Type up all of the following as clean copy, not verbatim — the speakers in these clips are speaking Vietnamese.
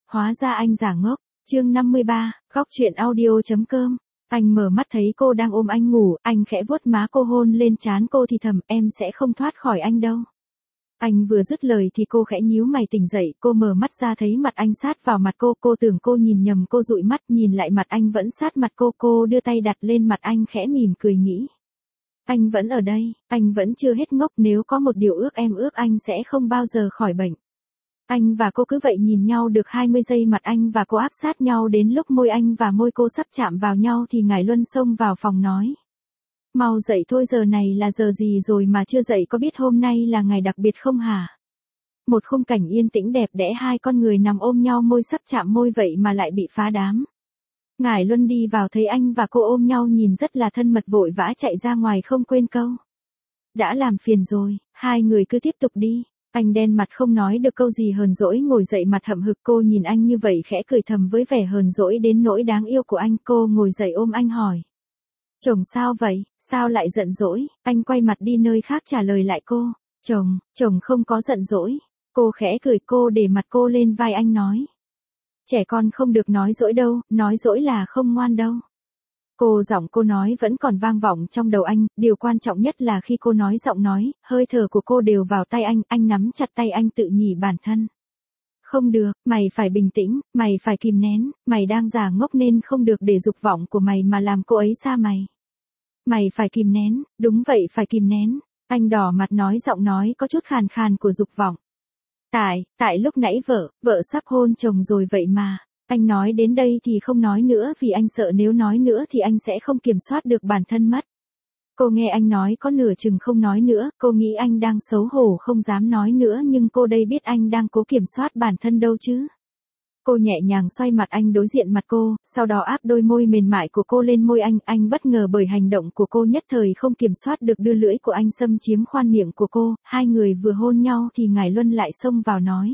hóa ra anh giả ngốc. Chương 53, góc truyện audio.com. Anh mở mắt thấy cô đang ôm anh ngủ, anh khẽ vuốt má cô hôn lên trán cô thì thầm, em sẽ không thoát khỏi anh đâu. Anh vừa dứt lời thì cô khẽ nhíu mày tỉnh dậy, cô mở mắt ra thấy mặt anh sát vào mặt cô tưởng cô nhìn nhầm, cô dụi mắt nhìn lại mặt anh vẫn sát mặt cô đưa tay đặt lên mặt anh khẽ mỉm cười nghĩ. Anh vẫn ở đây, anh vẫn chưa hết ngốc, nếu có một điều ước em ước anh sẽ không bao giờ khỏi bệnh. Anh và cô cứ vậy nhìn nhau được 20 giây, mặt anh và cô áp sát nhau đến lúc môi anh và môi cô sắp chạm vào nhau thì Ngải Luân xông vào phòng nói. Mau dậy thôi, giờ này là giờ gì rồi mà chưa dậy, có biết hôm nay là ngày đặc biệt không hả? Một khung cảnh yên tĩnh đẹp đẽ, hai con người nằm ôm nhau môi sắp chạm môi vậy mà lại bị phá đám. Ngải Luân đi vào thấy anh và cô ôm nhau nhìn rất là thân mật, vội vã chạy ra ngoài không quên câu. Đã làm phiền rồi, hai người cứ tiếp tục đi. Anh đen mặt không nói được câu gì, hờn dỗi ngồi dậy mặt hậm hực. Cô nhìn anh như vậy khẽ cười thầm với vẻ hờn dỗi đến nỗi đáng yêu của anh. Cô ngồi dậy ôm anh hỏi. Chồng sao vậy, sao lại giận dỗi? Anh quay mặt đi nơi khác trả lời lại cô. Chồng không có giận dỗi. Cô khẽ cười, cô để mặt cô lên vai anh nói. Trẻ con không được nói dỗi đâu, nói dỗi là không ngoan đâu. Giọng cô nói vẫn còn vang vọng trong đầu anh, điều quan trọng nhất là khi cô nói, giọng nói, hơi thở của cô đều vào tay anh nắm chặt tay anh tự nhủ bản thân. Không được, mày phải bình tĩnh, mày phải kìm nén, mày đang giả ngốc nên không được để dục vọng của mày mà làm cô ấy xa mày. Mày phải kìm nén, đúng vậy phải kìm nén. Anh đỏ mặt nói, giọng nói có chút khàn khàn của dục vọng. Tại lúc nãy vợ sắp hôn chồng rồi vậy mà. Anh nói đến đây thì không nói nữa vì anh sợ nếu nói nữa thì anh sẽ không kiểm soát được bản thân mất. Cô nghe anh nói có nửa chừng không nói nữa, cô nghĩ anh đang xấu hổ không dám nói nữa, nhưng cô đây biết anh đang cố kiểm soát bản thân đâu chứ. Cô nhẹ nhàng xoay mặt anh đối diện mặt cô, sau đó áp đôi môi mềm mại của cô lên môi anh bất ngờ bởi hành động của cô, nhất thời không kiểm soát được đưa lưỡi của anh xâm chiếm khoang miệng của cô. Hai người vừa hôn nhau thì Ngải Luân lại xông vào nói.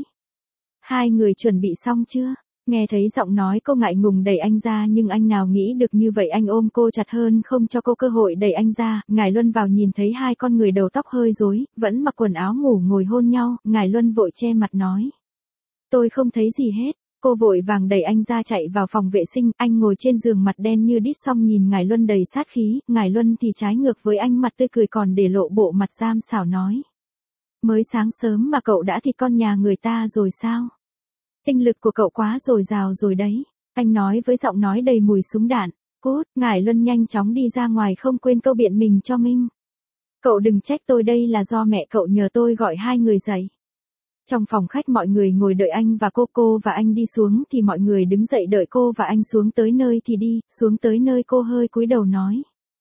Hai người chuẩn bị xong chưa? Nghe thấy giọng nói cô ngại ngùng đẩy anh ra, nhưng anh nào nghĩ được như vậy, anh ôm cô chặt hơn không cho cô cơ hội đẩy anh ra. Ngải Luân vào nhìn thấy hai con người đầu tóc hơi rối, vẫn mặc quần áo ngủ ngồi hôn nhau, Ngải Luân vội che mặt nói. Tôi không thấy gì hết. Cô vội vàng đẩy anh ra chạy vào phòng vệ sinh, anh ngồi trên giường mặt đen như đít xong nhìn Ngải Luân đầy sát khí, Ngải Luân thì trái ngược với anh, mặt tươi cười còn để lộ bộ mặt giam xảo nói. Mới sáng sớm mà cậu đã thịt con nhà người ta rồi sao? Tinh lực của cậu quá dồi dào rồi đấy. Anh nói với giọng nói đầy mùi súng đạn. Cút, Ngải Luân nhanh chóng đi ra ngoài không quên câu biện mình cho Minh. Cậu đừng trách tôi, đây là do mẹ cậu nhờ tôi gọi hai người dậy. Trong phòng khách mọi người ngồi đợi anh và cô và anh đi xuống thì mọi người đứng dậy đợi cô và anh xuống tới nơi thì đi, xuống tới nơi cô hơi cúi đầu nói.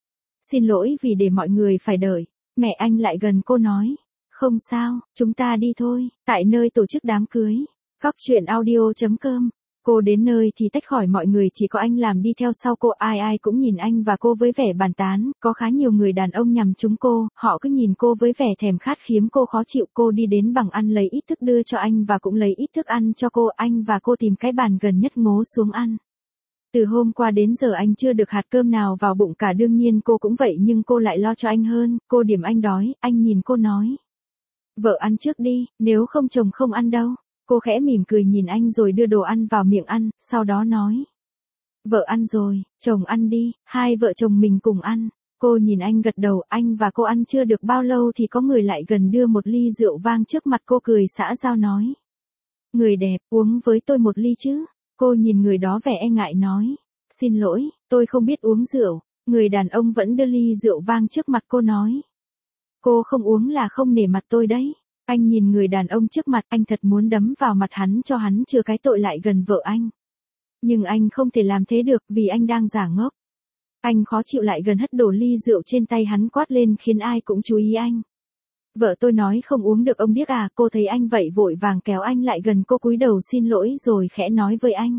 Xin lỗi vì để mọi người phải đợi. Mẹ anh lại gần cô nói. Không sao, chúng ta đi thôi, tại nơi tổ chức đám cưới. Góc truyện audio.com. Cô đến nơi thì tách khỏi mọi người, chỉ có anh làm đi theo sau cô, ai cũng nhìn anh và cô với vẻ bàn tán, có khá nhiều người đàn ông nhằm trúng cô, họ cứ nhìn cô với vẻ thèm khát khiến cô khó chịu. Cô đi đến bằng ăn lấy ít thức đưa cho anh và cũng lấy ít thức ăn cho cô, anh và cô tìm cái bàn gần nhất ngố xuống ăn. Từ hôm qua đến giờ anh chưa được hạt cơm nào vào bụng cả, đương nhiên cô cũng vậy nhưng cô lại lo cho anh hơn, cô điểm anh đói, anh nhìn cô nói. Vợ ăn trước đi, nếu không chồng không ăn đâu. Cô khẽ mỉm cười nhìn anh rồi đưa đồ ăn vào miệng ăn, sau đó nói. Vợ ăn rồi, chồng ăn đi, hai vợ chồng mình cùng ăn. Cô nhìn anh gật đầu, anh và cô ăn chưa được bao lâu thì có người lại gần đưa một ly rượu vang trước mặt cô, cười xã giao nói. Người đẹp, uống với tôi một ly chứ. Cô nhìn người đó vẻ e ngại nói. Xin lỗi, tôi không biết uống rượu. Người đàn ông vẫn đưa ly rượu vang trước mặt cô nói. Cô không uống là không nể mặt tôi đấy. Anh nhìn người đàn ông trước mặt, anh thật muốn đấm vào mặt hắn cho hắn chừa cái tội lại gần vợ anh. Nhưng anh không thể làm thế được vì anh đang giả ngốc. Anh khó chịu lại gần hất đổ ly rượu trên tay hắn quát lên khiến ai cũng chú ý anh. Vợ tôi nói không uống được ông điếc à, cô thấy anh vậy vội vàng kéo anh lại gần, cô cúi đầu xin lỗi rồi khẽ nói với anh.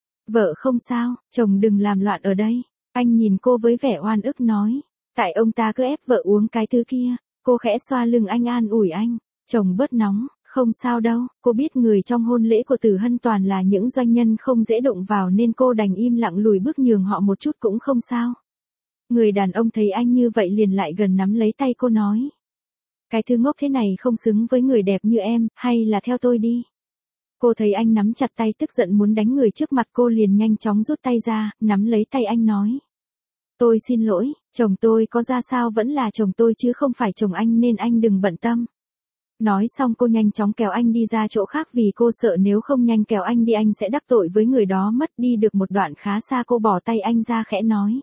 Vợ không sao, chồng đừng làm loạn ở đây. Anh nhìn cô với vẻ oan ức nói. Tại ông ta cứ ép vợ uống cái thứ kia. Cô khẽ xoa lưng anh an ủi anh. Chồng bớt nóng, không sao đâu, cô biết người trong hôn lễ của Tử Hân toàn là những doanh nhân không dễ đụng vào nên cô đành im lặng lùi bước nhường họ một chút cũng không sao. Người đàn ông thấy anh như vậy liền lại gần nắm lấy tay cô nói. Cái thứ ngốc thế này không xứng với người đẹp như em, hay là theo tôi đi. Cô thấy anh nắm chặt tay tức giận muốn đánh người trước mặt cô liền nhanh chóng rút tay ra, nắm lấy tay anh nói. Tôi xin lỗi, chồng tôi có ra sao vẫn là chồng tôi chứ không phải chồng anh nên anh đừng bận tâm. Nói xong cô nhanh chóng kéo anh đi ra chỗ khác vì cô sợ nếu không nhanh kéo anh đi anh sẽ đắc tội với người đó mất. Đi được một đoạn khá xa cô bỏ tay anh ra khẽ nói.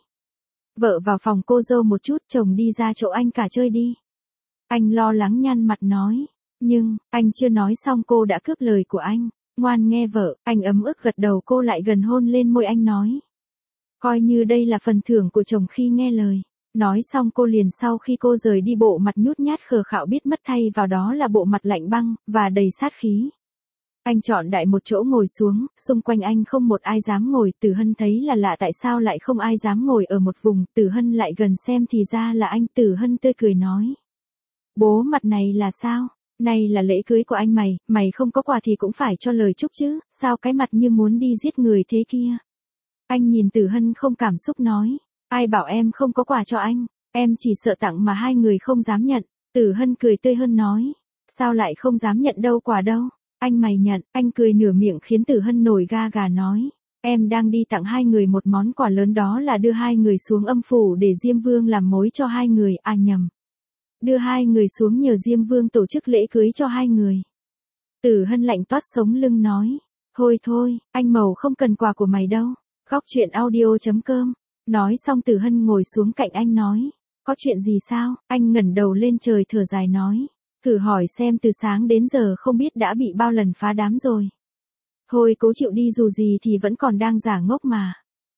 Vợ vào phòng cô dâu một chút, chồng đi ra chỗ anh cả chơi đi. Anh lo lắng nhăn mặt nói. Nhưng, anh chưa nói xong cô đã cướp lời của anh. Ngoan nghe vợ, anh ấm ức gật đầu cô lại gần hôn lên môi anh nói. Coi như đây là phần thưởng của chồng khi nghe lời. Nói xong cô liền sau khi cô rời đi bộ mặt nhút nhát khờ khạo biết mất thay vào đó là bộ mặt lạnh băng, và đầy sát khí. Anh chọn đại một chỗ ngồi xuống, xung quanh anh không một ai dám ngồi, Tử Hân thấy là lạ tại sao lại không ai dám ngồi ở một vùng, Tử Hân lại gần xem thì ra là anh, Tử Hân tươi cười nói. Bố mặt này là sao? Này là lễ cưới của anh mày không có quà thì cũng phải cho lời chúc chứ, sao cái mặt như muốn đi giết người thế kia? Anh nhìn Tử Hân không cảm xúc nói. Ai bảo em không có quà cho anh, em chỉ sợ tặng mà hai người không dám nhận. Tử Hân cười tươi hơn nói. Sao lại không dám nhận đâu quà đâu, anh mày nhận. Anh cười nửa miệng khiến Tử Hân nổi ga gà nói. Em đang đi tặng hai người một món quà lớn đó là đưa hai người xuống âm phủ để Diêm Vương làm mối cho hai người, à nhầm. Đưa hai người xuống nhờ Diêm Vương tổ chức lễ cưới cho hai người. Tử Hân lạnh toát sống lưng nói. Thôi, anh Mầu không cần quà của mày đâu. Góc chuyện audio.com. Nói xong Tử Hân ngồi xuống cạnh anh nói. Có chuyện gì sao? Anh ngẩng đầu lên trời thở dài nói. Thử hỏi xem từ sáng đến giờ không biết đã bị bao lần phá đám rồi. Thôi cố chịu đi dù gì thì vẫn còn đang giả ngốc mà.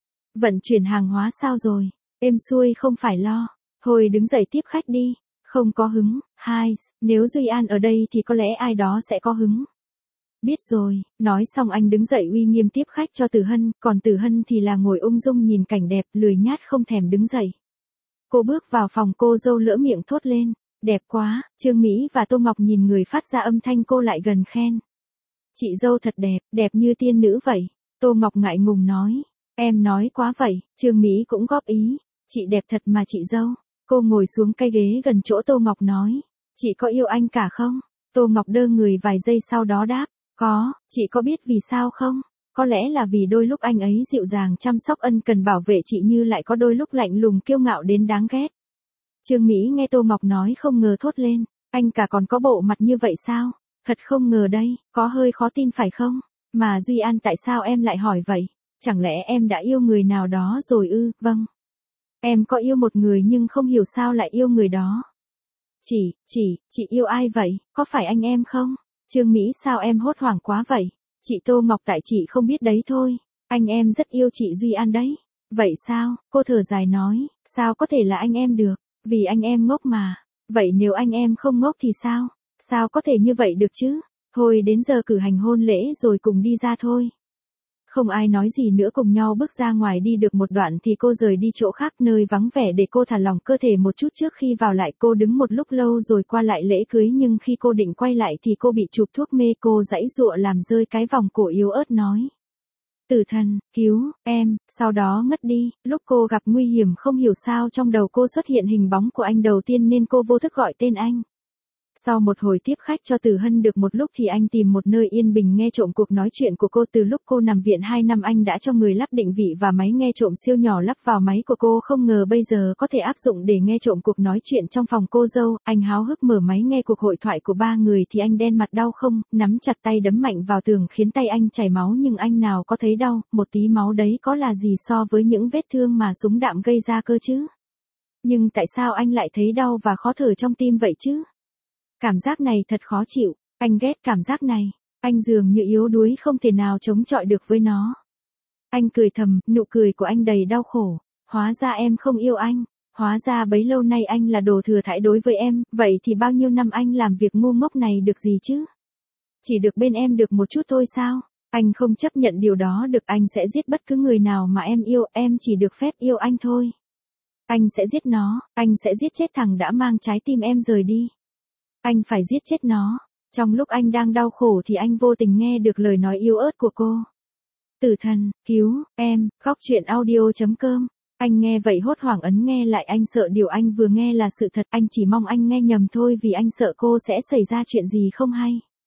Vận chuyển hàng hóa sao rồi? Êm xuôi không phải lo. Thôi đứng dậy tiếp khách đi. Không có hứng. Hai, nếu Duy An ở đây thì có lẽ ai đó sẽ có hứng. Biết rồi, nói xong anh đứng dậy uy nghiêm tiếp khách cho Tử Hân, còn Tử Hân thì là ngồi ung dung nhìn cảnh đẹp, lười nhát không thèm đứng dậy. Cô bước vào phòng cô dâu lỡ miệng thốt lên, đẹp quá, Trương Mỹ và Tô Ngọc nhìn người phát ra âm thanh cô lại gần khen. Chị dâu thật đẹp, đẹp như tiên nữ vậy. Tô Ngọc ngại ngùng nói, em nói quá vậy, Trương Mỹ cũng góp ý, chị đẹp thật mà chị dâu. Cô ngồi xuống cái ghế gần chỗ Tô Ngọc nói, chị có yêu anh cả không? Tô Ngọc đơ người vài giây sau đó đáp. Có, chị có biết vì sao không? Có lẽ là vì đôi lúc anh ấy dịu dàng chăm sóc ân cần bảo vệ chị như lại có đôi lúc lạnh lùng kiêu ngạo đến đáng ghét. Trương Mỹ nghe Tô Ngọc nói không ngờ thốt lên, anh cả còn có bộ mặt như vậy sao? Thật không ngờ đây, có hơi khó tin phải không? Mà Duy An tại sao em lại hỏi vậy? Chẳng lẽ em đã yêu người nào đó rồi ư? Vâng. Em có yêu một người nhưng không hiểu sao lại yêu người đó. Chị yêu ai vậy? Có phải anh em không? Trương Mỹ sao em hốt hoảng quá vậy? Chị Tô Ngọc tại chị không biết đấy thôi. Anh em rất yêu chị Duy An đấy. Vậy sao? Cô thở dài nói. Sao có thể là anh em được? Vì anh em ngốc mà. Vậy nếu anh em không ngốc thì sao? Sao có thể như vậy được chứ? Thôi đến giờ cử hành hôn lễ rồi cùng đi ra thôi. Không ai nói gì nữa cùng nhau bước ra ngoài đi được một đoạn thì cô rời đi chỗ khác nơi vắng vẻ để cô thả lỏng cơ thể một chút trước khi vào lại cô đứng một lúc lâu rồi qua lại lễ cưới nhưng khi cô định quay lại thì cô bị chụp thuốc mê cô giãy giụa làm rơi cái vòng cổ yếu ớt nói. Tử Thần, cứu, em, sau đó ngất đi, lúc cô gặp nguy hiểm không hiểu sao trong đầu cô xuất hiện hình bóng của anh đầu tiên nên cô vô thức gọi tên anh. Sau một hồi tiếp khách cho Tử Hân được một lúc thì anh tìm một nơi yên bình nghe trộm cuộc nói chuyện của cô. Từ lúc cô nằm viện 2 năm anh đã cho người lắp định vị và máy nghe trộm siêu nhỏ lắp vào máy của cô không ngờ bây giờ có thể áp dụng để nghe trộm cuộc nói chuyện trong phòng cô dâu. Anh háo hức mở máy nghe cuộc hội thoại của ba người thì anh đen mặt đau không, nắm chặt tay đấm mạnh vào tường khiến tay anh chảy máu nhưng anh nào có thấy đau, một tí máu đấy có là gì so với những vết thương mà súng đạn gây ra cơ chứ. Nhưng tại sao anh lại thấy đau và khó thở trong tim vậy chứ? Cảm giác này thật khó chịu, anh ghét cảm giác này, anh dường như yếu đuối không thể nào chống chọi được với nó. Anh cười thầm, nụ cười của anh đầy đau khổ, hóa ra em không yêu anh, hóa ra bấy lâu nay anh là đồ thừa thãi đối với em, vậy thì bao nhiêu năm anh làm việc ngu ngốc này được gì chứ? Chỉ được bên em được một chút thôi sao? Anh không chấp nhận điều đó được, anh sẽ giết bất cứ người nào mà em yêu, em chỉ được phép yêu anh thôi. Anh sẽ giết nó, anh sẽ giết chết thằng đã mang trái tim em rời đi. Anh phải giết chết nó. Trong lúc anh đang đau khổ thì anh vô tình nghe được lời nói yếu ớt của cô. Tử Thần, cứu, em, góc chuyện audio.com. Anh nghe vậy hốt hoảng ấn nghe lại anh sợ điều anh vừa nghe là sự thật. Anh chỉ mong anh nghe nhầm thôi vì anh sợ cô sẽ xảy ra chuyện gì không hay.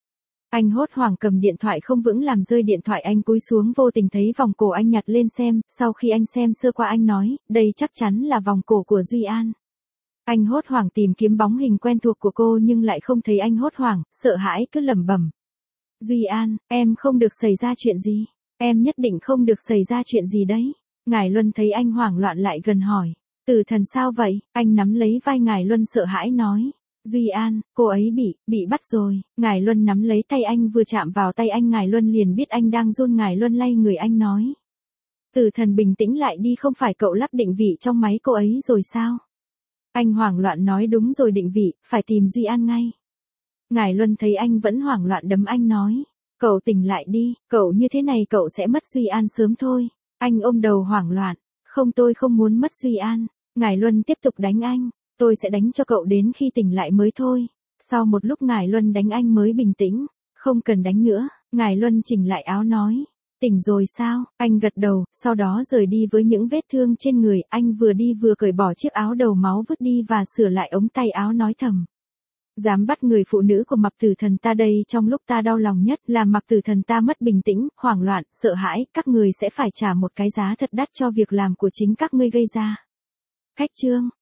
Anh hốt hoảng cầm điện thoại không vững làm rơi điện thoại, anh cúi xuống vô tình thấy vòng cổ, anh nhặt lên xem, sau khi anh xem sơ qua anh nói, đây chắc chắn là vòng cổ của Duy An. Anh hốt hoảng tìm kiếm bóng hình quen thuộc của cô nhưng lại không thấy, anh hốt hoảng, sợ hãi cứ lẩm bẩm. Duy An, em không được xảy ra chuyện gì, em nhất định không được xảy ra chuyện gì đấy. Ngải Luân thấy anh hoảng loạn lại gần hỏi, Tử Thần sao vậy? Anh nắm lấy vai Ngải Luân sợ hãi nói. Duy An, cô ấy bị bắt rồi. Ngải Luân nắm lấy tay anh, vừa chạm vào tay anh Ngải Luân liền biết anh đang run. Ngải Luân lay người anh nói. Tử Thần bình tĩnh lại đi, không phải cậu lắp định vị trong máy cô ấy rồi sao? Anh hoảng loạn nói đúng rồi, định vị, phải tìm Duy An ngay. Ngải Luân thấy anh vẫn hoảng loạn đấm anh nói. Cậu tỉnh lại đi, cậu như thế này cậu sẽ mất Duy An sớm thôi. Anh ôm đầu hoảng loạn. Không, tôi không muốn mất Duy An. Ngải Luân tiếp tục đánh anh. Tôi sẽ đánh cho cậu đến khi tỉnh lại mới thôi. Sau một lúc Ngải Luân đánh anh mới bình tĩnh. Không cần đánh nữa. Ngải Luân chỉnh lại áo nói. Tỉnh rồi sao? Anh gật đầu, sau đó rời đi với những vết thương trên người. Anh vừa đi vừa cởi bỏ chiếc áo đầu máu vứt đi và sửa lại ống tay áo, nói thầm. Dám bắt người phụ nữ của Mạc Tử Thần ta đây, trong lúc ta đau lòng nhất là Mạc Tử Thần ta mất bình tĩnh, hoảng loạn, sợ hãi, các người sẽ phải trả một cái giá thật đắt cho việc làm của chính các ngươi gây ra. Khách chương